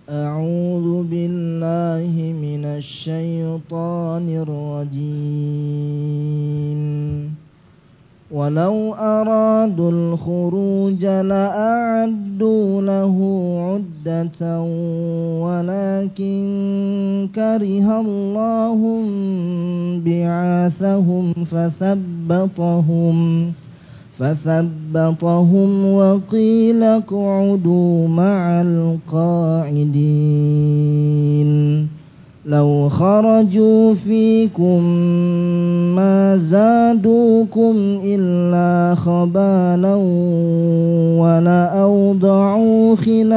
أعوذ بالله من الشيطان الرجيم ولو أرادوا الخروج لأعدوا له عدة ولكن كره الله بعاثهم فثبطهم وقيل اقعدوا مع القاعدين لو خرجوا فيكم ما زادوكم إلا خبالا ولأوضعوا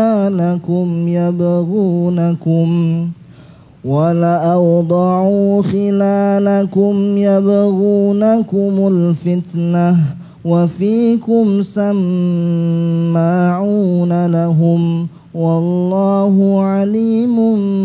خلالكم يبغونكم الفتنة وفيكم سماعون لهم والله عليم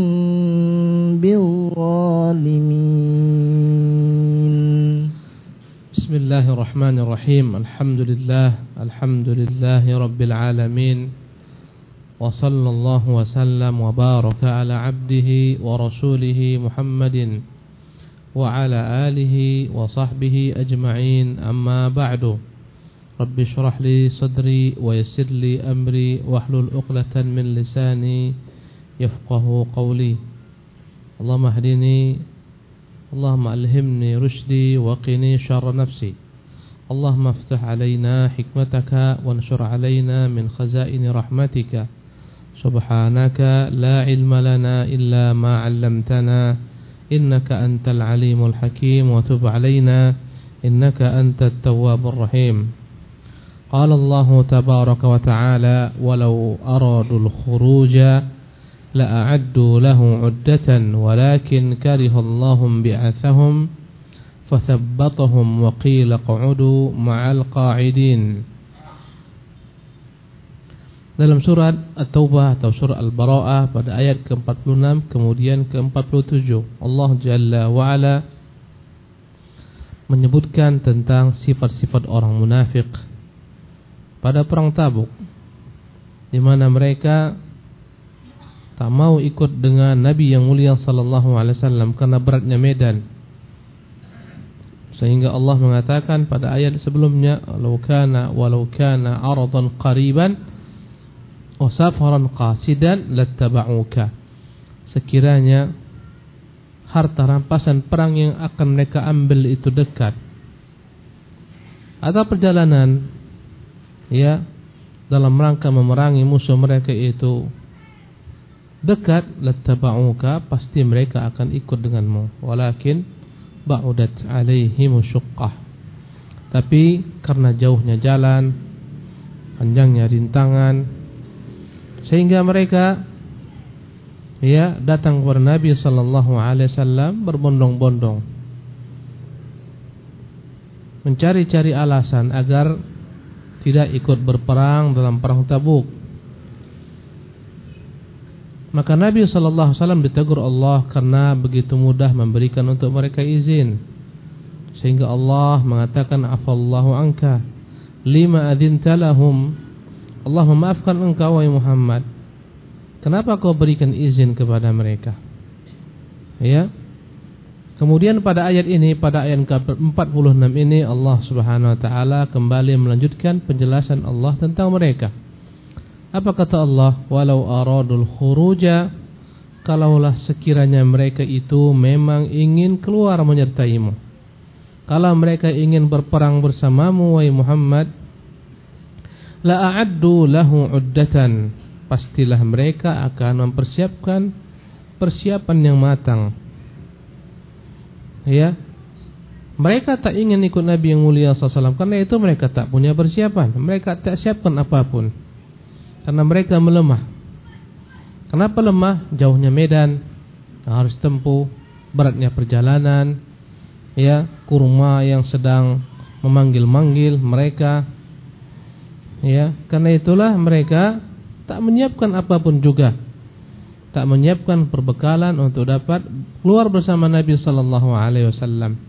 بالظالمين. بسم الله الرحمن الرحيم. الحمد لله رب العالمين وصلى الله وسلم وبارك على عبده ورسوله محمد وعلى آله وصحبه أجمعين. أما بعد، رب اشرح لي صدري ويسر لي أمري واحلل عقدة من لساني يفقه قولي. اللهم اهدني، اللهم ألهمني رشدي وقني شر نفسي. اللهم افتح علينا حكمتك وانشر علينا من خزائن رحمتك. سبحانك لا علم لنا إلا ما علمتنا إنك أنت العليم الحكيم وتب علينا إنك أنت التواب الرحيم. قال الله تبارك وتعالى ولو أرادوا الخروج لأعدوا له عدة ولكن كره الله بعثهم فثبطهم وقيل اقعدوا مع القاعدين. Dalam surat At-Taubah atau surah Al-Bara'ah pada ayat ke-46 kemudian ke-47, Allah Jalla wa'ala menyebutkan tentang sifat-sifat orang munafik pada perang Tabuk, di mana mereka tak mau ikut dengan Nabi yang mulia sallallahu alaihi wasallam karena beratnya medan. Sehingga Allah mengatakan pada ayat sebelumnya, walau kana aradan qariban wa safaran qasidan lattaba'uka. Sekiranya harta rampasan perang yang akan mereka ambil itu dekat, atau perjalanan dalam rangka memerangi musuh mereka itu dekat, lattaba'uka, pasti mereka akan ikut denganmu. Walakin ba'udat alaihim syuqqah, tapi karena jauhnya jalan, panjangnya rintangan, sehingga mereka datang kepada Nabi sallallahu alaihi wasallam berbondong-bondong mencari-cari alasan agar tidak ikut berperang dalam perang Tabuk. Maka Nabi sallallahu alaihi wasallam ditegur Allah karena begitu mudah memberikan untuk mereka izin, sehingga Allah mengatakan afallahu anka lima adzinta lahum. Allah memaafkan engkau wahai Muhammad, kenapa kau berikan izin kepada mereka? Kemudian pada ayat ini, pada ayat ke-46 ini, Allah Subhanahu wa taala kembali melanjutkan penjelasan Allah tentang mereka. Apa kata Allah? Walau aradul khuruja, kalaulah sekiranya mereka itu memang ingin keluar menyertaimu, kalau mereka ingin berperang bersamamu wahai Muhammad, la'addu lahu uddatan, pastilah mereka akan mempersiapkan persiapan yang matang. Mereka tak ingin ikut Nabi yang mulia SAW, karena itu mereka tak punya persiapan. Mereka tak siapkan apapun, karena mereka melemah. Kenapa lemah? Jauhnya medan yang harus tempuh, beratnya perjalanan, kurma yang sedang memanggil-manggil mereka. Karena itulah mereka tak menyiapkan apapun juga, tak menyiapkan perbekalan untuk dapat keluar bersama Nabi sallallahu alaihi wasallam.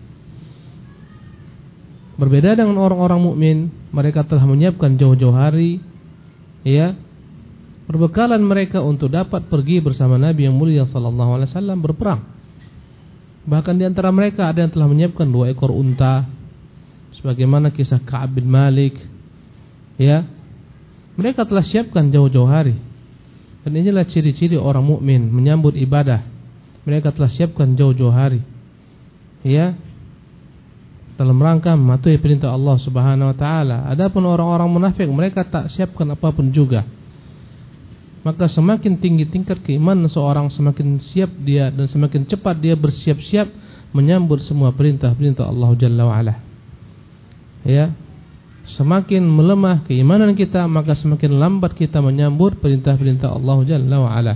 Berbeda dengan orang-orang mukmin, mereka telah menyiapkan jauh-jauh hari, perbekalan mereka untuk dapat pergi bersama Nabi yang mulia sallallahu alaihi wasallam berperang. Bahkan di antara mereka ada yang telah menyiapkan 2 ekor unta, sebagaimana kisah Ka'ab bin Malik. Ya, mereka telah siapkan jauh-jauh hari. Dan inilah ciri-ciri orang mukmin menyambut ibadah. Mereka telah siapkan jauh-jauh hari. Ya, dalam rangka mematuhi perintah Allah Subhanahu wa taala. Adapun orang-orang munafik, mereka tak siapkan apapun juga. Maka semakin tinggi tingkat keimanan seorang, semakin siap dia dan semakin cepat dia bersiap-siap menyambut semua perintah-perintah Allah Jalla wa ala. Ya. Semakin melemah keimanan kita, maka semakin lambat kita menyambut perintah-perintah Allah Jalla wa ala.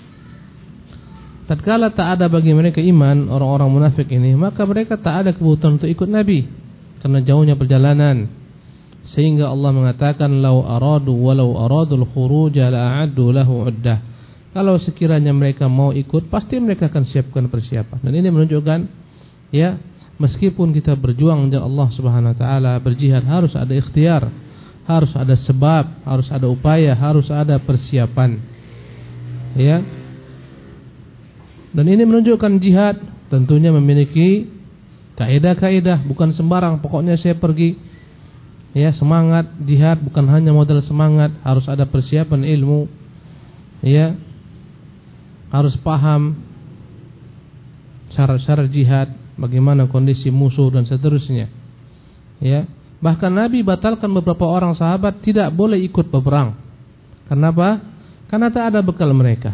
Tatkala tak ada bagi mereka iman, orang-orang munafik ini, maka mereka tak ada kebutuhan untuk ikut Nabi karena jauhnya perjalanan. Sehingga Allah mengatakan walau aradul khuruj la a'addu lahu 'uddah. Kalau sekiranya mereka mau ikut, pasti mereka akan siapkan persiapan. Dan ini menunjukkan, ya, meskipun kita berjuang dengan Allah Subhanahu wa taala, berjihad, harus ada ikhtiar, harus ada sebab, harus ada upaya, harus ada persiapan. Ya. Dan ini menunjukkan jihad tentunya memiliki kaidah-kaidah, bukan sembarang pokoknya saya pergi. Ya, semangat jihad bukan hanya modal semangat, harus ada persiapan ilmu. Ya. Harus paham syarat-syarat jihad, bagaimana kondisi musuh dan seterusnya. Ya, bahkan Nabi batalkan beberapa orang sahabat tidak boleh ikut berperang. Kenapa? Karena tak ada bekal mereka.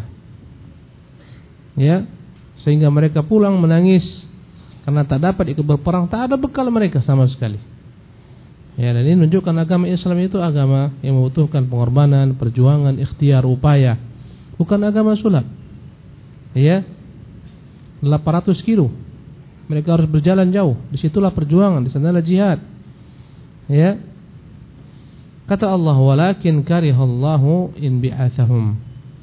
Ya, sehingga mereka pulang menangis karena tak dapat ikut berperang, tak ada bekal mereka sama sekali. Ya, dan ini menunjukkan agama Islam itu agama yang membutuhkan pengorbanan, perjuangan, ikhtiar, upaya. Bukan agama sulap. Ya, 800 kilo. Mereka harus berjalan jauh. Disitulah perjuangan, di sanalah jihad. Ya. Kata Allah, walakin karihallahu in bi'athahum.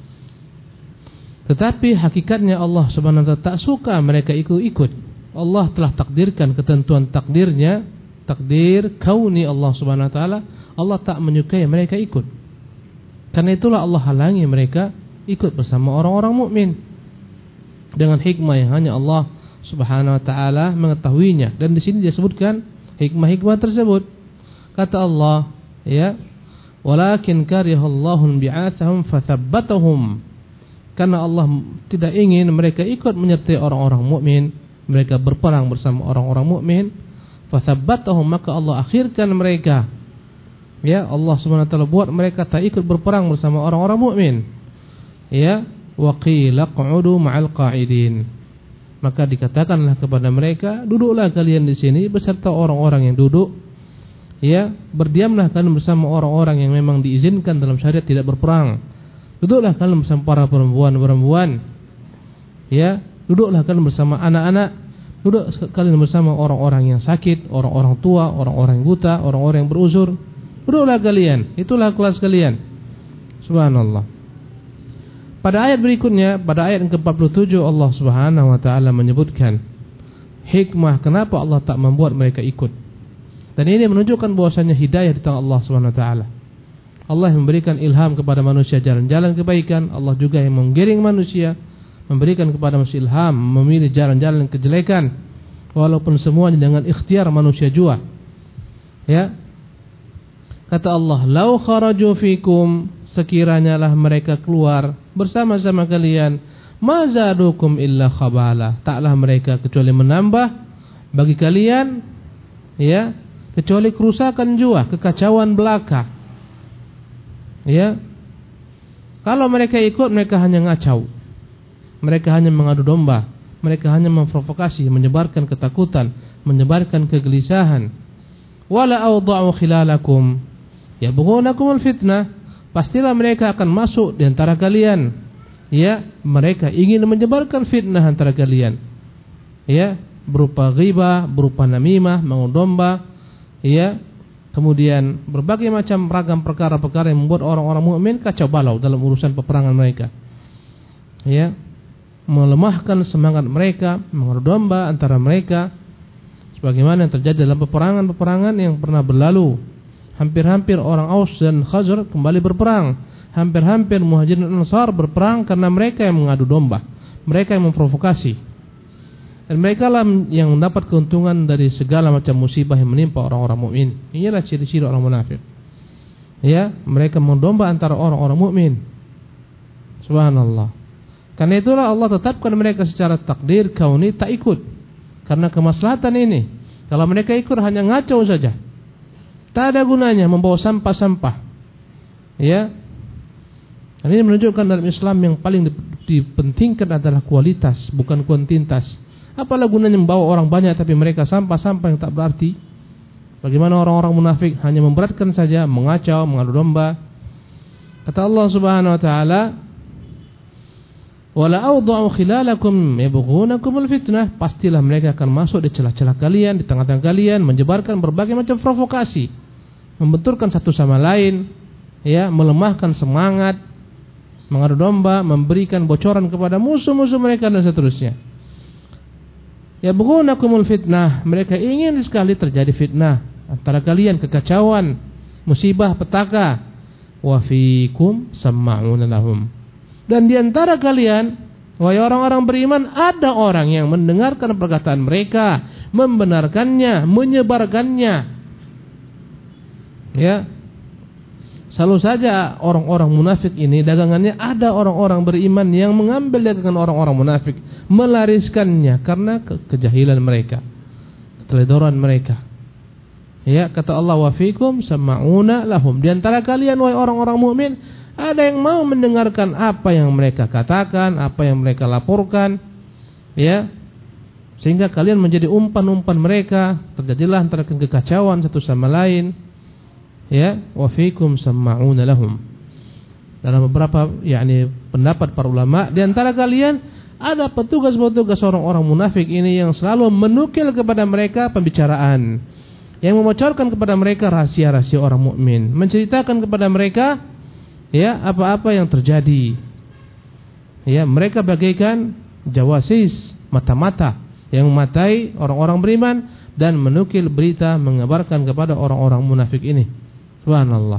Tetapi hakikatnya Allah Subhanahu wa taala tak suka mereka ikut-ikut. Allah telah takdirkan ketentuan takdirnya, takdir kauni Allah Subhanahu wa taala. Allah tak menyukai mereka ikut. Karena itulah Allah halangi mereka ikut bersama orang-orang mukmin dengan hikmah yang hanya Allah Subhanahu wa taala mengetahuinya. Dan di sini disebutkan hikmah-hikmah tersebut. Kata Allah, ya, walakin karihallahu bi'athahum fathabbatahum. Karena Allah tidak ingin mereka ikut menyertai orang-orang mukmin, mereka berperang bersama orang-orang mukmin, fathabbatahum, maka Allah akhirkan mereka. Ya, Allah Subhanahu wa taala buat mereka tak ikut berperang bersama orang-orang mukmin. Ya, wa qila q'udu ma'al qa'idin. Maka dikatakanlah kepada mereka, duduklah kalian di sini beserta orang-orang yang duduk. Ya, berdiamlah kalian bersama orang-orang yang memang diizinkan dalam syariat tidak berperang. Duduklah kalian bersama para perempuan-perempuan. Ya, duduklah kalian bersama anak-anak. Duduk kalian bersama orang-orang yang sakit, orang-orang tua, orang-orang yang buta, orang-orang yang beruzur. Duduklah kalian, itulah kelas kalian. Subhanallah. Pada ayat berikutnya, pada ayat ke-47, Allah Subhanahu wa taala menyebutkan hikmah kenapa Allah tak membuat mereka ikut. Dan ini menunjukkan bahwasanya hidayah di tangan Allah Subhanahu wa taala. Allah yang memberikan ilham kepada manusia jalan-jalan kebaikan, Allah juga yang menggiring manusia, memberikan kepada manusia ilham memilih jalan-jalan kejelekan, walaupun semuanya dengan ikhtiar manusia jua. Ya. Kata Allah, "Lau kharaju fikum", sekiranya lah mereka keluar bersama-sama kalian, mazadukum illa khabala, taklah mereka kecuali menambah bagi kalian, ya, kecuali kerusakan jua, kekacauan belaka. Ya, kalau mereka ikut, mereka hanya ngacau, mereka hanya mengadu domba, mereka hanya memprovokasi, menyebarkan ketakutan, menyebarkan kegelisahan. Wala awda'u khilalakum yabghunakumul fitnah, pastilah mereka akan masuk di antara kalian. Ya, mereka ingin menyebarkan fitnah antara kalian. Ya, berupa ghibah, berupa namimah, mengadu domba. Ya, kemudian berbagai macam ragam perkara-perkara yang membuat orang-orang mukmin kacau balau dalam urusan peperangan mereka. Ya, melemahkan semangat mereka, mengadu domba antara mereka, sebagaimana yang terjadi dalam peperangan-peperangan yang pernah berlalu. Hampir-hampir orang Aus dan Khazraj kembali berperang. Hampir-hampir Muhajirin dan Ansar berperang karena mereka yang mengadu domba, mereka yang memprovokasi. Dan mereka lah yang mendapat keuntungan dari segala macam musibah yang menimpa orang-orang mukmin. Inilah ciri-ciri orang munafik. Ya, mereka mendomba antara orang-orang mukmin. Subhanallah. Karena itulah Allah tetapkan mereka secara takdir kauni tak ikut. Karena kemaslahatan ini. Kalau mereka ikut hanya ngacau saja. Tak ada gunanya membawa sampah-sampah. Ya. Dan ini menunjukkan dalam Islam yang paling dipentingkan adalah kualitas, bukan kuantitas. Apalah gunanya membawa orang banyak tapi mereka sampah-sampah yang tak berarti. Bagaimana orang-orang munafik hanya memberatkan saja, mengacau, mengadu domba. Kata Allah Subhanahu wa taala, "Wala awda'u khilalakum yabghunakumul fitnah." Pastilah mereka akan masuk di celah-celah kalian, di tengah-tengah kalian, menyebarkan berbagai macam provokasi, membenturkan satu sama lain, ya, melemahkan semangat, mengadu domba, memberikan bocoran kepada musuh-musuh mereka dan seterusnya. Yabghunakumul fitnah, mereka ingin sekali terjadi fitnah antara kalian, kekacauan, musibah, petaka. Wa fiikum sama'una lahum. Dan di antara kalian, wahai orang-orang beriman, ada orang yang mendengarkan perkataan mereka, membenarkannya, menyebarkannya. Ya. Selalu saja orang-orang munafik ini dagangannya, ada orang-orang beriman yang mengambil dagangan orang-orang munafik, melariskannya karena kejahilan mereka, keteledoran mereka. Ya, kata Allah, wa fikum sama'una lahum. Di antara kalian wahai orang-orang mukmin, ada yang mau mendengarkan apa yang mereka katakan, apa yang mereka laporkan, ya, sehingga kalian menjadi umpan-umpan mereka, terjadilah antara kekacauan satu sama lain. Ya, wa fikum sama'una lahum. Dalam beberapa pendapat para ulama, di antara kalian ada petugas-petugas orang-orang munafik ini yang selalu menukil kepada mereka pembicaraan, yang membocorkan kepada mereka rahasia-rahasia orang mukmin, menceritakan kepada mereka ya apa-apa yang terjadi. Ya, mereka bagaikan jawasis, mata-mata yang mematai orang-orang beriman dan menukil berita, mengabarkan kepada orang-orang munafik ini. Subhanallah.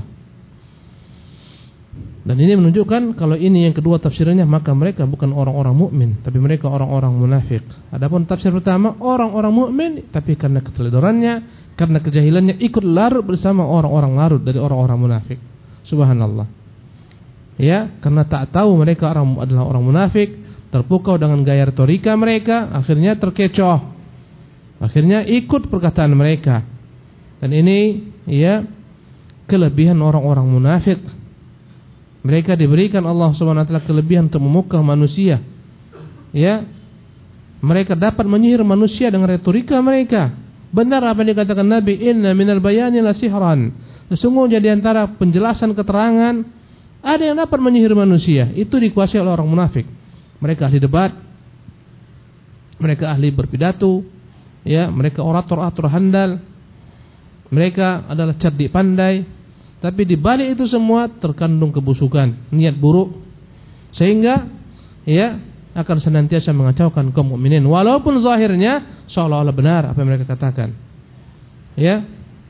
Dan ini menunjukkan kalau ini yang kedua tafsirannya, maka mereka bukan orang-orang mukmin, tapi mereka orang-orang munafik. Adapun tafsir pertama, orang-orang mukmin tapi karena keteledorannya, karena kejahilannya ikut larut bersama orang-orang larut dari orang-orang munafik. Subhanallah. Ya, karena tak tahu mereka adalah orang munafik, terpukau dengan gaya retorika mereka, akhirnya terkecoh. Akhirnya ikut perkataan mereka. Dan ini ya kelebihan orang-orang munafik. Mereka diberikan Allah Subhanahu wa taala kelebihan untuk memukau manusia. Ya. Mereka dapat menyihir manusia dengan retorika mereka. Benar apa yang dikatakan Nabi, "Inna minal bayani la sihran." Sesungguhnya di antara penjelasan keterangan ada yang dapat menyihir manusia. Itu dikuasai oleh orang munafik. Mereka ahli debat. Mereka ahli berpidato. Ya, mereka orator-orator handal. Mereka adalah cerdik pandai. Tapi di balik itu semua terkandung kebusukan, niat buruk, sehingga ya akan senantiasa mengacaukan kaum mukminin walaupun zahirnya seolah-olah benar apa yang mereka katakan. Ya.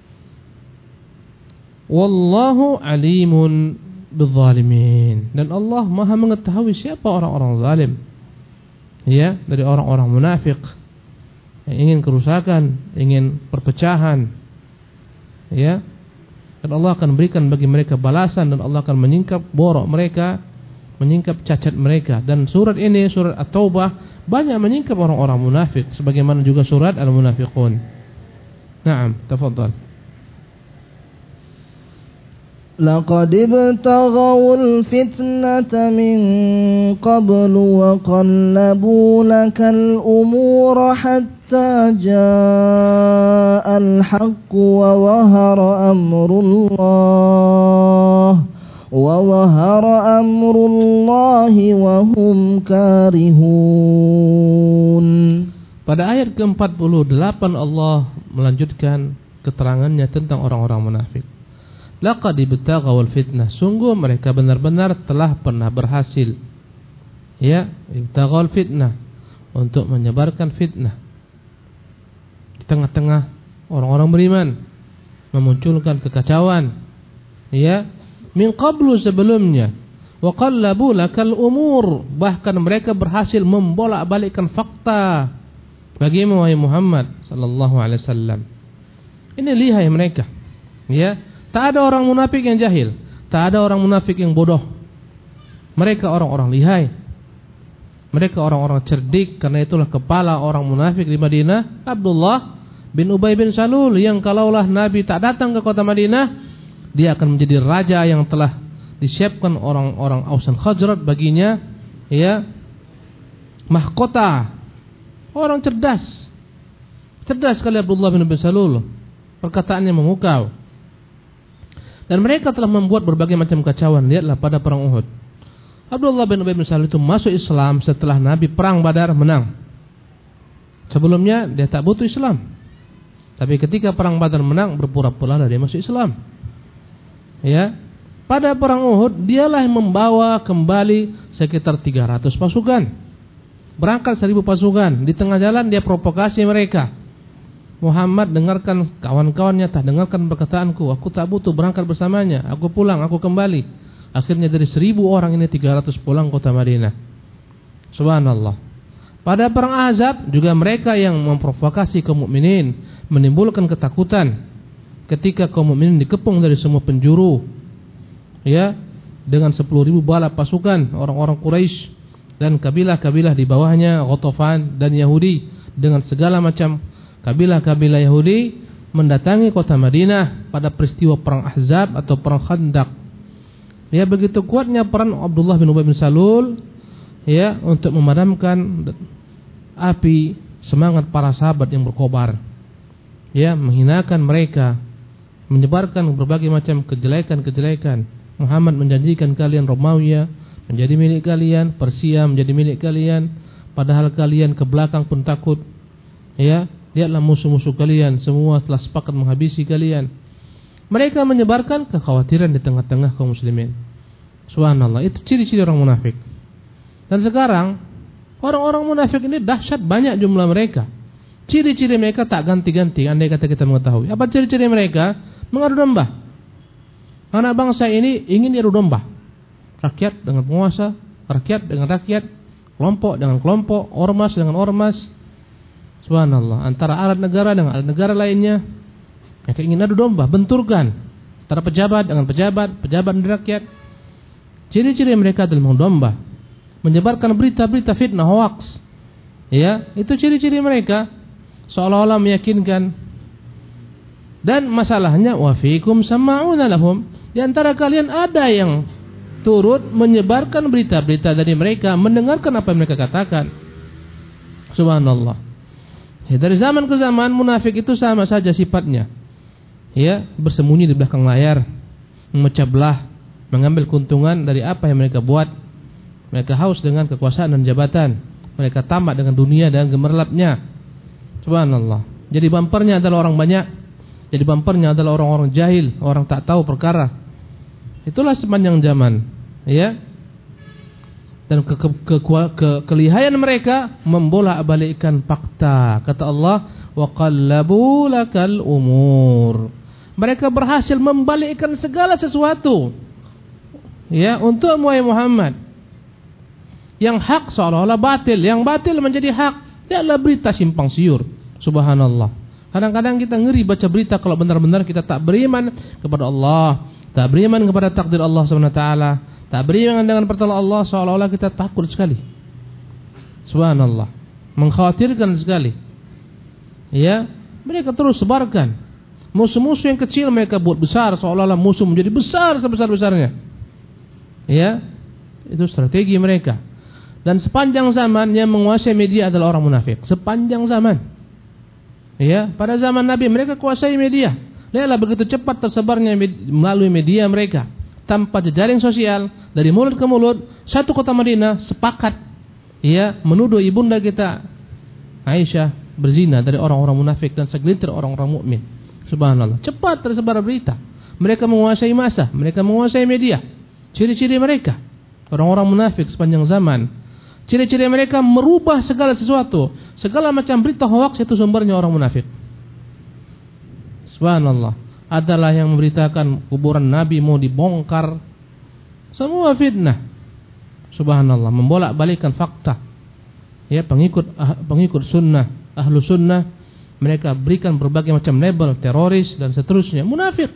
Wallahu alimun bizzalimin. Dan Allah Maha mengetahui siapa orang-orang zalim. Ya, dari orang-orang munafik yang ingin kerusakan, ingin perpecahan. Ya. Dan Allah akan berikan bagi mereka balasan, dan Allah akan menyingkap borok mereka, menyingkap cacat mereka. Dan surat ini, surat At-Taubah, banyak menyingkap orang-orang munafik, sebagaimana juga surat Al-Munafiqun. Naam, tafadhal. لقد ابتغوا الفتنة من قبل وقلبوا لك الأمور حتى جاء الحق وظهر أمر الله وهم كارهون. Pada ayat ke-48 Allah melanjutkan keterangannya tentang orang-orang munafik. Laqad ibtaghaw al-fitnah, sungguh mereka benar-benar telah pernah berhasil. Ya, ibtaghaw al-fitnah, untuk menyebarkan fitnah di tengah-tengah orang-orang beriman, memunculkan kekacauan, ya, min qablu sebelumnya. Wa qallabu lakal umur, bahkan mereka berhasil membolak-balikkan fakta bagimu wahai Muhammad sallallahu alaihi wasallam. Ini lihai mereka. Ya, tak ada orang munafik yang jahil, tak ada orang munafik yang bodoh. Mereka orang-orang lihai. Mereka orang-orang cerdik, karena itulah kepala orang munafik di Madinah Abdullah bin Ubay bin Salul, yang kalaulah Nabi tak datang ke kota Madinah, dia akan menjadi raja yang telah disiapkan orang-orang Aus dan Khazraj baginya, ya, mahkota. Orang cerdas. Cerdas sekali Abdullah bin Ubay bin Salul. Perkataannya memukau. Dan mereka telah membuat berbagai macam kacauan. Lihatlah pada perang Uhud. Abdullah bin Ubay bin Salul itu masuk Islam setelah Nabi perang Badar menang. Sebelumnya dia tak butuh Islam. Tapi ketika perang Badar menang, berpura-pura dia masuk Islam. Ya, pada perang Uhud dialah yang membawa kembali sekitar 300 pasukan. Berangkat 1000 pasukan. Di tengah jalan dia provokasi mereka. Muhammad, dengarkan kawan-kawannya, tak dengarkan perkataanku. Aku tak butuh berangkat bersamanya. Aku pulang, aku kembali. Akhirnya dari 1000 orang ini 300 pulang kota Madinah. Subhanallah. Pada perang Ahzab juga mereka yang memprovokasi kaum mukminin, menimbulkan ketakutan ketika kaum mukminin dikepung dari semua penjuru. Ya, dengan 10.000 bala pasukan orang-orang Quraisy dan kabilah-kabilah di bawahnya, Ghatafan dan Yahudi, dengan segala macam kabilah-kabilah Yahudi mendatangi kota Madinah pada peristiwa perang Ahzab atau perang Khandaq. Ya, begitu kuatnya peran Abdullah bin Ubay bin Salul, ya, untuk memadamkan api semangat para sahabat yang berkobar. Ya, menghinakan mereka, menyebarkan berbagai macam kejelekan-kejelekan. Muhammad menjanjikan kalian Romawi menjadi milik kalian, Persia menjadi milik kalian, padahal kalian ke belakang pun takut. Ya, lihatlah musuh-musuh kalian semua telah sepakat menghabisi kalian. Mereka menyebarkan kekhawatiran di tengah-tengah kaum muslimin. Subhanallah, itu ciri-ciri orang munafik. Dan sekarang orang-orang munafik ini dahsyat, banyak jumlah mereka. Ciri-ciri mereka tak ganti-ganti. Andai kata kita mengetahui, apa ciri-ciri mereka? Mengadu domba. Anak bangsa ini ingin diadu domba. Rakyat dengan penguasa, rakyat dengan rakyat, kelompok dengan kelompok, ormas dengan ormas. Subhanallah, antara alat negara dengan alat negara lainnya. Mereka ingin adu domba, benturkan antara pejabat dengan pejabat, pejabat dan rakyat. Ciri-ciri mereka adalah mengadu domba, menyebarkan berita-berita fitnah, hoax. Ya, itu ciri-ciri mereka, seolah-olah meyakinkan. Dan masalahnya, wa fiikum sama'una lahum, di antara kalian ada yang turut menyebarkan berita-berita dari mereka, mendengarkan apa yang mereka katakan. Subhanallah. Ya, dari zaman ke zaman munafik itu sama saja sifatnya. Ya, bersembunyi di belakang layar, memecah belah, mengambil keuntungan dari apa yang mereka buat. Mereka haus dengan kekuasaan dan jabatan. Mereka tamak dengan dunia dan gemerlapnya. Subhanallah. Jadi bumpernya adalah orang banyak. Jadi bumpernya adalah orang-orang jahil, orang tak tahu perkara. Itulah sepanjang zaman. Ya. Dan kelihayan mereka membolak-balikkan fakta. Kata Allah, wa qallabu lakal umur. Mereka berhasil membalikkan segala sesuatu. Ya, untuk Muhammad. Yang hak seolah-olah batil, yang batil menjadi hak. Dia adalah berita simpang siur. Subhanallah. Kadang-kadang kita ngeri baca berita kalau benar-benar kita tak beriman kepada Allah, tak beriman kepada takdir Allah SWT, tak beriman dengan pertolongan Allah, seolah-olah kita takut sekali. Subhanallah. Mengkhawatirkan sekali. Ya, mereka terus sebarkan. Musuh-musuh yang kecil mereka buat besar, seolah-olah musuh menjadi besar sebesar-besarnya. Ya, itu strategi mereka. Dan sepanjang zaman yang menguasai media adalah orang munafik. Sepanjang zaman. Ya, pada zaman Nabi mereka kuasai media. Lihatlah begitu cepat tersebarnya melalui media mereka. Tanpa jejaring sosial, dari mulut ke mulut, satu kota Madinah sepakat, ya, menuduh ibunda kita Aisyah berzina dari orang-orang munafik dan segelintir orang-orang mukmin. Subhanallah, cepat tersebar berita. Mereka menguasai massa, mereka menguasai media. Ciri-ciri mereka orang-orang munafik sepanjang zaman. Ciri-ciri mereka merubah segala sesuatu. Segala macam berita hoax itu sumbernya orang munafik. Subhanallah. Adalah yang memberitakan kuburan Nabi mau dibongkar, Semua fitnah. Subhanallah, membolak-balikkan fakta. Ya, pengikut sunnah, ahlu sunnah, mereka berikan berbagai macam label, teroris dan seterusnya, munafik.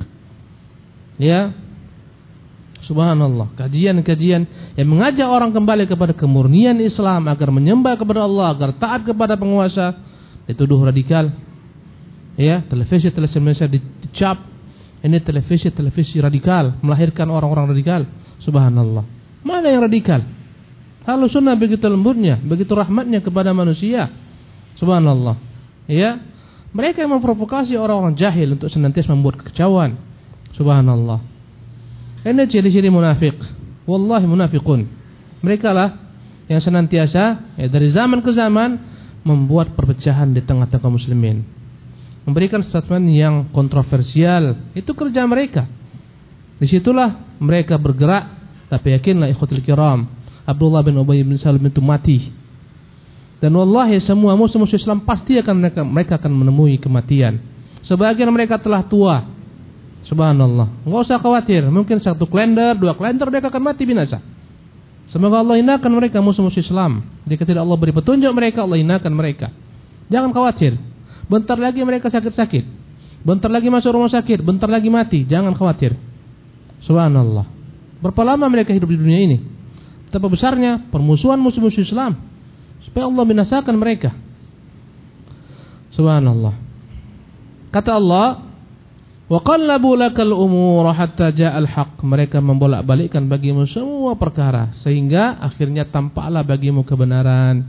Ya, subhanallah, kajian-kajian yang mengajak orang kembali kepada kemurnian Islam agar menyembah kepada Allah, agar taat kepada penguasa, dituduh radikal. Ya, televisi Indonesia dicap ini televisi radikal, melahirkan orang-orang radikal. Subhanallah. Mana yang radikal? Ahlu sunnah begitu lembutnya, begitu rahmatnya kepada manusia. Subhanallah. Ya, mereka yang memprovokasi orang-orang jahil untuk senantiasa membuat kekacauan. Subhanallah. Ini ciri-ciri munafik. Wallahi munafiqun. Mereka lah yang senantiasa dari zaman ke zaman membuat perpecahan di tengah-tengah kaum muslimin, memberikan statement yang kontroversial. Itu kerja mereka. Disitulah mereka bergerak. Tapi yakinlah ikhwatul kiram, Abdullah bin Ubay bin Salul itu mati. Dan wallahi semua musuh-musuh Islam pasti mereka akan menemui kematian. Sebagian mereka telah tua. Subhanallah. Enggak usah khawatir, mungkin 1 kalender, 2 kalender mereka akan mati binasa. Semoga Allah hinakan mereka musuh-musuh Islam. Jika tidak Allah beri petunjuk mereka, Allah hinakan mereka. Jangan khawatir. Bentar lagi mereka sakit-sakit. Bentar lagi masuk rumah sakit, bentar lagi mati. Jangan khawatir. Subhanallah. Berapa lama mereka hidup di dunia ini? Betapa besarnya permusuhan musuh-musuh Islam, supaya Allah binasakan mereka. Subhanallah. Kata Allah, wa qallabu lakal umur hatta ja'al haq. Mereka membolak-balikkan bagimu semua perkara sehingga akhirnya tampaklah bagimu kebenaran.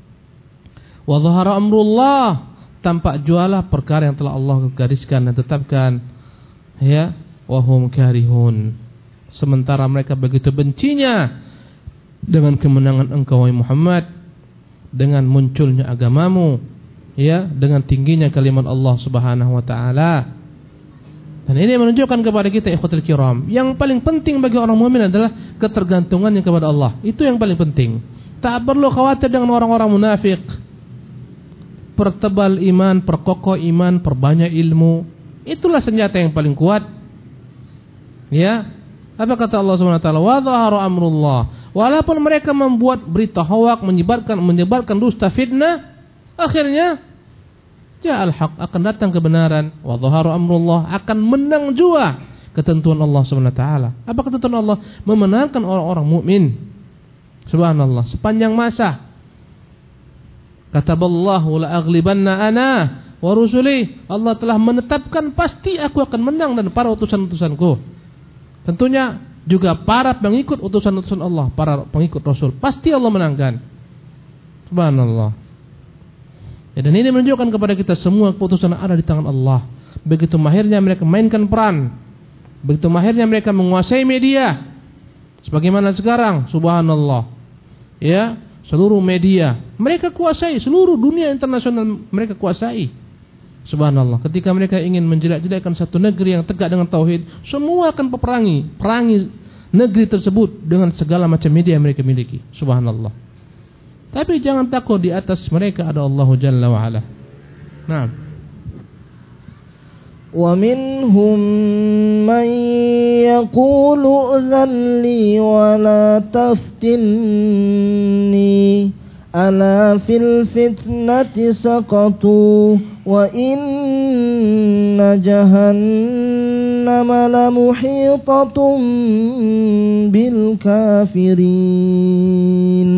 Wa dhahara amrullah, tampak jualah perkara yang telah Allah gariskan dan tetapkan. Ya, wa hum karihun. Sementara mereka begitu bencinya dengan kemenangan engkau wahai Muhammad, dengan munculnya agamamu, ya, dengan tingginya kalimat Allah Subhanahu wa taala. Dan ini menunjukkan kepada kita ikhwatul kiram, yang paling penting bagi orang mukmin adalah ketergantungannya kepada Allah. Itu yang paling penting. Tak perlu khawatir dengan orang-orang munafik. Pertebal iman, perkokoh iman, perbanyak ilmu. Itulah senjata yang paling kuat. Ya. Apa kata Allah Subhanahu wa taala? Wa dhahara amrullah. Walaupun mereka membuat berita hoak, menyebarkan dusta, fitnah, akhirnya ja'al haq, akan datang kebenaran. Wa dhahara amrullah, akan menang jua ketentuan Allah Subhanahu wa taala. Apa ketentuan Allah? Memenangkan orang-orang mukmin. Subhanallah, sepanjang masa. Kataballahu la aghlibanna ana wa rusuli. Allah telah menetapkan pasti aku akan menang dan para utusan-utusanku. Tentunya juga para pengikut utusan-utusan Allah, para pengikut Rasul, pasti Allah menangkan. Subhanallah. Ya, dan ini menunjukkan kepada kita semua keputusan ada di tangan Allah. Begitu mahirnya mereka mainkan peran, begitu mahirnya mereka menguasai media. Sebagaimana sekarang, subhanallah. Ya, seluruh media mereka kuasai, seluruh dunia internasional mereka kuasai. Subhanallah, ketika mereka ingin menjelek-jelekkan satu negeri yang tegak dengan tauhid, semua akan perangi negeri tersebut dengan segala macam media yang mereka miliki. Subhanallah. Tapi jangan takut, di atas mereka ada Allah Jalla wa Ala. Nah. Wa minhum man yaqulu udhan li wa la taftinni ala fil fitnati saqatu wa inna jahannama lamuhitatun bil kafirin.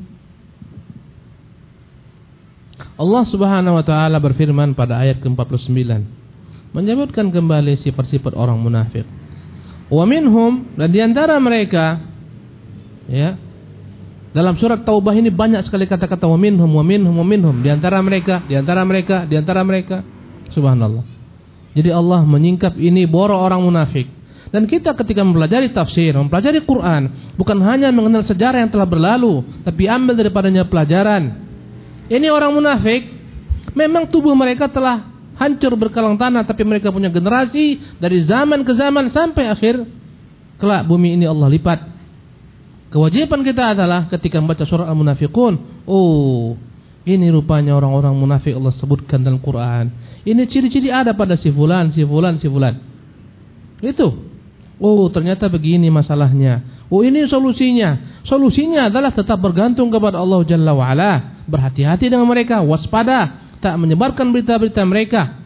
Allah Subhanahu wa taala berfirman pada ayat ke-49, menyebutkan kembali sifat-sifat orang munafik. Wa minhum, dan di antara mereka, ya, dalam surat Taubah ini banyak sekali kata-kata wa minhum, wa minhum, wa minhum, di antara mereka, di antara mereka, di antara mereka. Subhanallah. Jadi Allah menyingkap ini boro orang munafik. Dan kita ketika mempelajari tafsir, mempelajari Quran, bukan hanya mengenal sejarah yang telah berlalu, tapi ambil daripadanya pelajaran. Ini orang munafik, memang tubuh mereka telah hancur berkalang tanah, tapi mereka punya generasi dari zaman ke zaman sampai akhir kelak bumi ini Allah lipat. Kewajiban kita adalah ketika membaca surah Al-Munafiqun, oh, ini rupanya orang-orang munafik Allah sebutkan dalam Quran. Ini ciri-ciri ada pada si fulan, si fulan, si fulan. Itu. Oh, ternyata begini masalahnya. Oh, ini solusinya. Solusinya adalah tetap bergantung kepada Allah Jalla wa'ala. Berhati-hati dengan mereka, waspada, tak menyebarkan berita-berita mereka.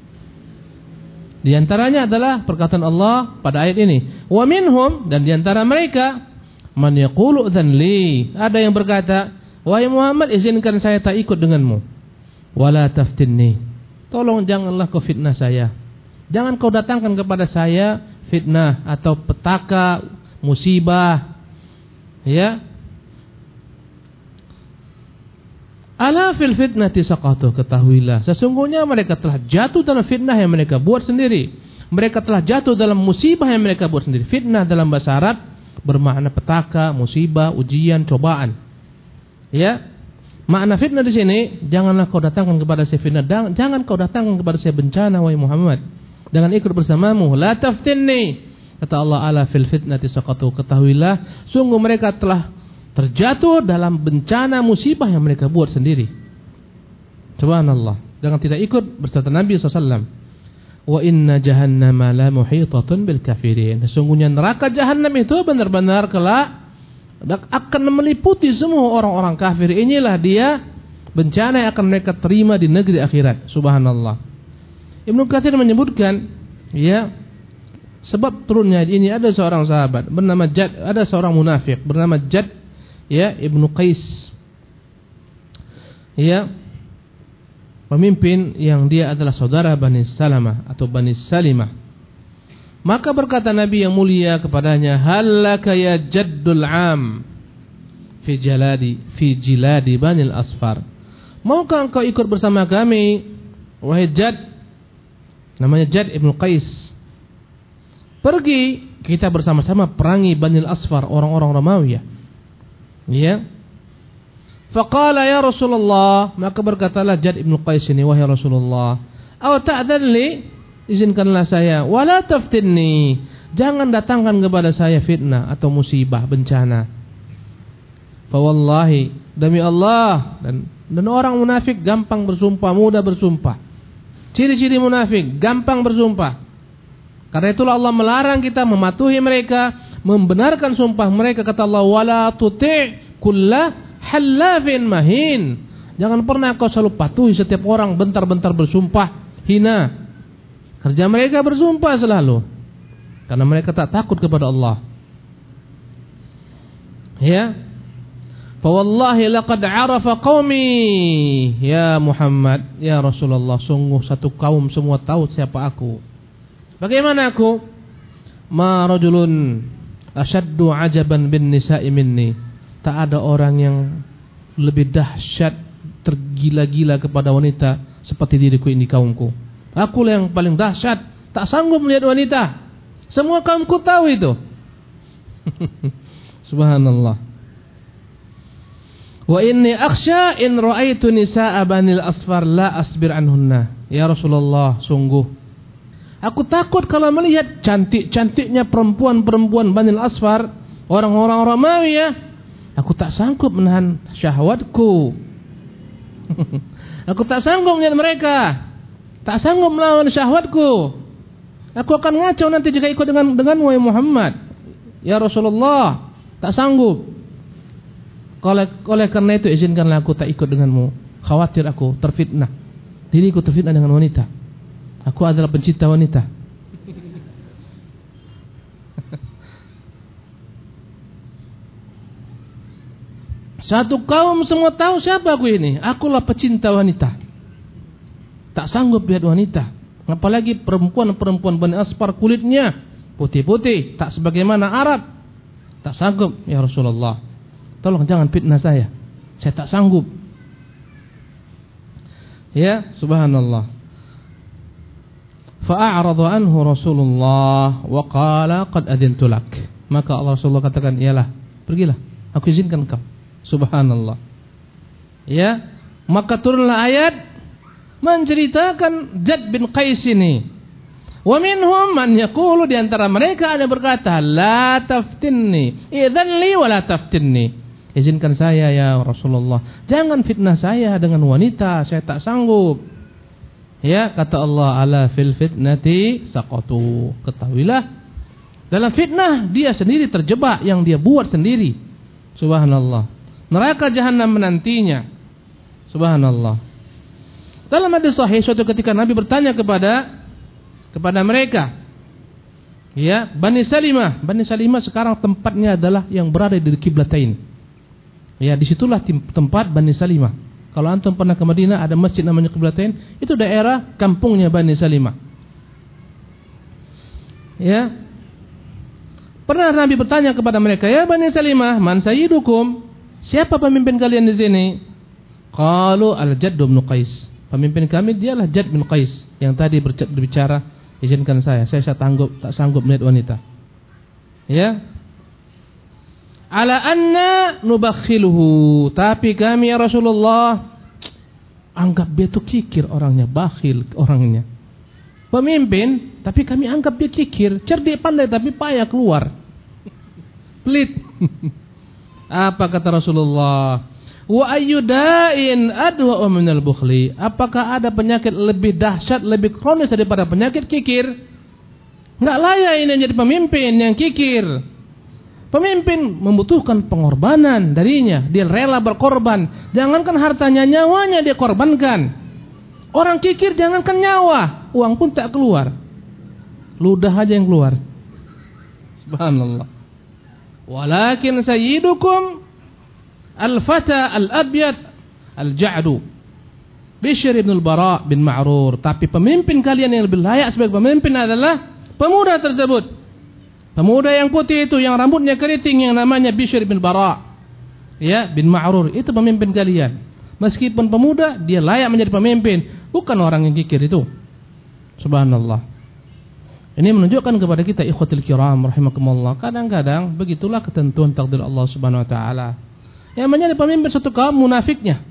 Di antaranya adalah perkataan Allah pada ayat ini. Wa minhum, dan di antara mereka, man yaqulu udzan li. Ada yang berkata, wahai Muhammad, izinkan saya tak ikut denganmu. Wala taftinni. Tolong janganlah kau fitnah saya. Jangan kau datangkan kepada saya fitnah atau petaka, musibah. Ya. Ala fil fitnati saqatu, ketahuilah sesungguhnya mereka telah jatuh dalam fitnah yang mereka buat sendiri. Mereka telah jatuh dalam musibah yang mereka buat sendiri. Fitnah dalam bahasa Arab bermakna petaka, musibah, ujian, cobaan. Ya. Makna fitnah di sini, janganlah kau datangkan kepada saya fitnah, jangan kau datangkan kepada saya bencana wahai Muhammad. Jangan ikut bersamamu. La taftinni. Kata Allah, ala fil fitnati saqatu, ketahuilah sungguh mereka telah terjatuh dalam bencana musibah yang mereka buat sendiri. Subhanallah. Jangan tidak ikut bersama Nabi SAW. Wa inna jahannama la muhitatun bil kafirin. Sesungguhnya neraka jahannam itu benar-benar kelak akan meliputi semua orang-orang kafir. Inilah dia bencana yang akan mereka terima di negeri akhirat. Subhanallah. Ibnu Katsir menyebutkan, ya, sebab turunnya ini ada seorang sahabat bernama Jad, ada seorang munafik bernama Jad, ya, Ibnu Qais, ya, pemimpin yang dia adalah saudara Bani Salamah atau Bani Salimah. Maka berkata Nabi yang mulia kepadanya, halaka ya jaddul am fi jiladi Bani al-Asfar. Maukah engkau ikut bersama kami wahai Jad, namanya Jad Ibnu Qais, pergi kita bersama-sama perangi Bani al-Asfar, orang-orang Romawi, ya. Faqala ya Rasulullah, maka berkatalah Jad Ibnu Qais ini, wahai Rasulullah, aw ta'dzan li, izinkanlah saya, wala taftinni, jangan datangkan kepada saya fitnah atau musibah, bencana. Fa wallahi, demi Allah, dan orang munafik gampang bersumpah, mudah bersumpah. Ciri-ciri munafik gampang bersumpah. Karena itulah Allah melarang kita mematuhi mereka, membenarkan sumpah mereka. Kata Allah, wala tuti' kulla halafin mahin. Jangan pernah kau selalu patuhi setiap orang bentar-bentar bersumpah hina. Kerja mereka bersumpah selalu, karena mereka tak takut kepada Allah. Ya. Fa wallahi laqad arafa qaumi ya Muhammad, ya Rasulullah, sungguh satu kaum semua tahu siapa aku. Bagaimana aku? Ma rajulun ashaddu ajaban bin nisa'i minni. Tak ada orang yang lebih dahsyat, tergila-gila kepada wanita seperti diriku ini, kaumku. Akulah yang paling dahsyat, tak sanggup melihat wanita. Semua kaumku tahu itu. Subhanallah. Wa inni akhsha in ra'aitu nisa'a Banil Asfar la asbir anhunna. Ya Rasulullah, sungguh aku takut kalau melihat cantik-cantiknya perempuan-perempuan Banil Asfar, orang-orang Romawi, ya. Aku tak sanggup menahan syahwatku. Aku tak sanggup melihat mereka, tak sanggup melawan syahwatku. Aku akan ngaco nanti jika ikut dengan wahai Muhammad. Ya Rasulullah, tak sanggup. Oleh karena itu izinkanlah aku tak ikut denganmu. Khawatir aku terfitnah, diriku terfitnah dengan wanita. Aku adalah pencinta wanita. Satu kaum semua tahu siapa aku ini. Akulah pecinta wanita, tak sanggup lihat wanita. Apalagi perempuan-perempuan Bani Asfar, kulitnya putih-putih, tak sebagaimana Arab. Tak sanggup ya Rasulullah. Tolong jangan fitnah saya tak sanggup. Ya, subhanallah. Fa'arada anhu Rasulullah wa qala qad adintu lak. Maka Allah Rasulullah katakan, iyalah, pergilah, aku izinkan kau. Subhanallah. Ya, maka turunlah ayat menceritakan Jad bin Qais ini. Wa minhum man yaqulu, di antara mereka ada berkata, la taftinni, idzan li wa la taftinni. Izinkan saya ya Rasulullah, jangan fitnah saya dengan wanita, saya tak sanggup. Ya, kata Allah, ala fil fitnati saqatu. Ketahuilah Dalam fitnah dia sendiri terjebak, yang dia buat sendiri. Subhanallah. Neraka jahanam menantinya. Subhanallah. Dalam hadis sahih, suatu ketika Nabi bertanya kepada mereka, ya, Bani Salimah. Bani Salimah sekarang tempatnya adalah yang berada di Qiblatain. Ya, disitulah tempat Bani Salimah. Kalau antum pernah ke Madinah, ada masjid namanya Qiblatain, itu daerah kampungnya Bani Salimah. Ya. Pernah Nabi bertanya kepada mereka, ya Bani Salimah, man sayyidukum? Siapa pemimpin kalian di sini? Qalu al-Jadd bin Qais. Pemimpin kami dialah Jadd bin Qais yang tadi berbicara, izinkan saya tak sanggup melihat wanita. Ya. Ala anna nubakhiluhu, tapi kami ya Rasulullah anggap dia itu kikir orangnya, bakhil orangnya. Pemimpin, tapi kami anggap dia kikir, cerdik pandai tapi payah keluar. Pelit. Apa kata Rasulullah? Wa ayyuda'in adwa minal bukhli. Apakah ada penyakit lebih dahsyat, lebih kronis daripada penyakit kikir? Enggak layak ini jadi pemimpin yang kikir. Pemimpin membutuhkan pengorbanan darinya. Dia rela berkorban. Jangankan hartanya, nyawanya dia korbankan. Orang kikir jangankan nyawa, uang pun tak keluar. Ludah aja yang keluar. Subhanallah. Walakin sayyidukum al-fata al-abyad al-ja'du Bishr ibn al-Bara bin Ma'rur. Tapi pemimpin kalian yang lebih layak sebagai pemimpin adalah pemuda tersebut. Pemuda yang putih itu, yang rambutnya keriting, yang namanya Bishr bin Bara, ya, bin Ma'rur. Itu pemimpin kalian. Meskipun pemuda, dia layak menjadi pemimpin, bukan orang yang kikir itu. Subhanallah. Ini menunjukkan kepada kita, ikhwatul kiram rahimakumullah, kadang-kadang begitulah ketentuan takdir Allah Subhanahu wa taala. Yang menjadi pemimpin suatu kaum munafiknya.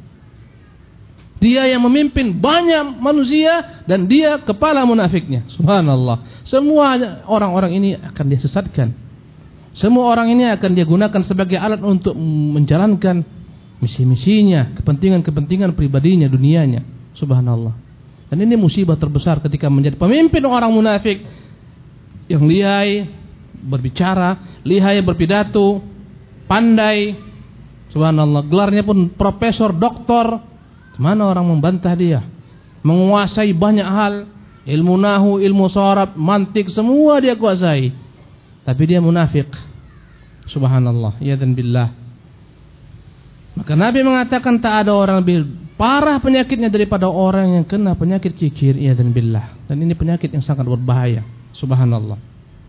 Dia yang memimpin banyak manusia dan dia kepala munafiknya. Subhanallah. Semua orang-orang ini akan dia sesatkan. Semua orang ini akan dia gunakan sebagai alat untuk menjalankan misi-misinya, kepentingan-kepentingan pribadinya, dunianya. Subhanallah. Dan ini musibah terbesar ketika menjadi pemimpin orang munafik yang lihai berbicara, lihai berpidato, pandai. Subhanallah, gelarnya pun profesor, doktor. Mana orang membantah dia? Menguasai banyak hal, ilmu nahu, ilmu sharaf, mantik, semua dia kuasai. Tapi dia munafik. Subhanallah, ya dan billah. Maka Nabi mengatakan tak ada orang lebih parah penyakitnya daripada orang yang kena penyakit kikir, ya dan billah. Dan ini penyakit yang sangat berbahaya. Subhanallah.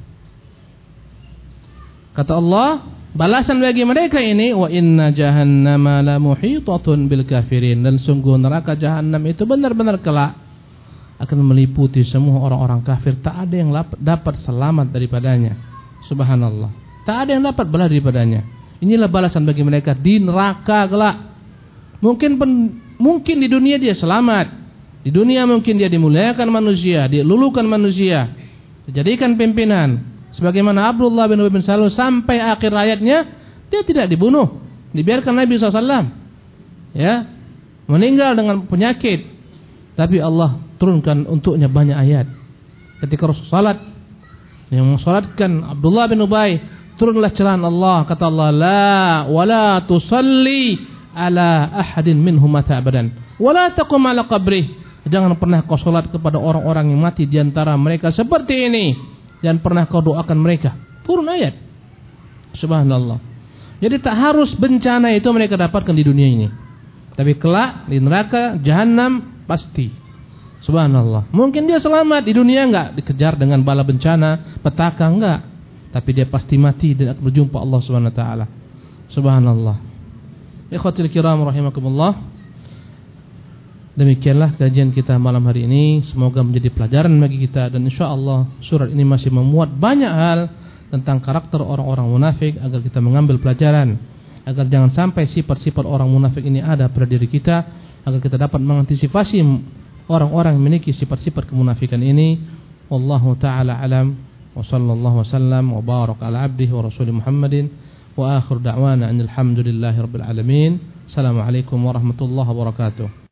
Kata Allah, balasan bagi mereka ini, wa inna jahannama la muhitatun bil kafirin. Dan sungguh neraka jahanam itu benar-benar kelak akan meliputi semua orang-orang kafir. Tak ada yang dapat selamat daripadanya. Subhanallah. Tak ada yang dapat belah daripadanya. Inilah balasan bagi mereka di neraka kelak. Mungkin di dunia dia selamat. Di dunia mungkin dia dimuliakan manusia, dilulukan manusia, dijadikan pimpinan. Sebagaimana Abdullah bin Ubay bin Salul sampai akhir hayatnya dia tidak dibunuh, dibiarkan Nabi SAW, ya, meninggal dengan penyakit. Tapi Allah turunkan untuknya banyak ayat. Ketika Rasul salat, yang mensalatkan Abdullah bin Ubay, turunlah celahan Allah. Kata Allah, la wala tusalli ala ahadin minhum mata abadan, wala taqum ala qabrih. Jangan pernah kau salat kepada orang-orang yang mati di antara mereka seperti ini. Jangan pernah kau doakan mereka. Turun ayat. Subhanallah. Jadi tak harus bencana itu mereka dapatkan di dunia ini, tapi kelak di neraka jahanam pasti. Subhanallah. Mungkin dia selamat di dunia, enggak dikejar dengan bala bencana, petaka, enggak, tapi dia pasti mati dan akan berjumpa Allah Subhanahu wa taala. Subhanallah. Ikhwatul kiram rahimakumullah. Demikianlah kajian kita malam hari ini. Semoga menjadi pelajaran bagi kita. Dan insyaAllah surat ini masih memuat banyak hal tentang karakter orang-orang munafik, agar kita mengambil pelajaran, agar jangan sampai sifat-sifat orang munafik ini ada pada diri kita, agar kita dapat mengantisipasi orang-orang yang memiliki sifat-sifat kemunafikan ini. Wallahu ta'ala alam. Wa sallallahu wasallam wa barak ala abdihi wa rasulih Muhammadin. Wa akhir da'wana anilhamdulillahi rabbil alamin. Assalamualaikum warahmatullahi wabarakatuh.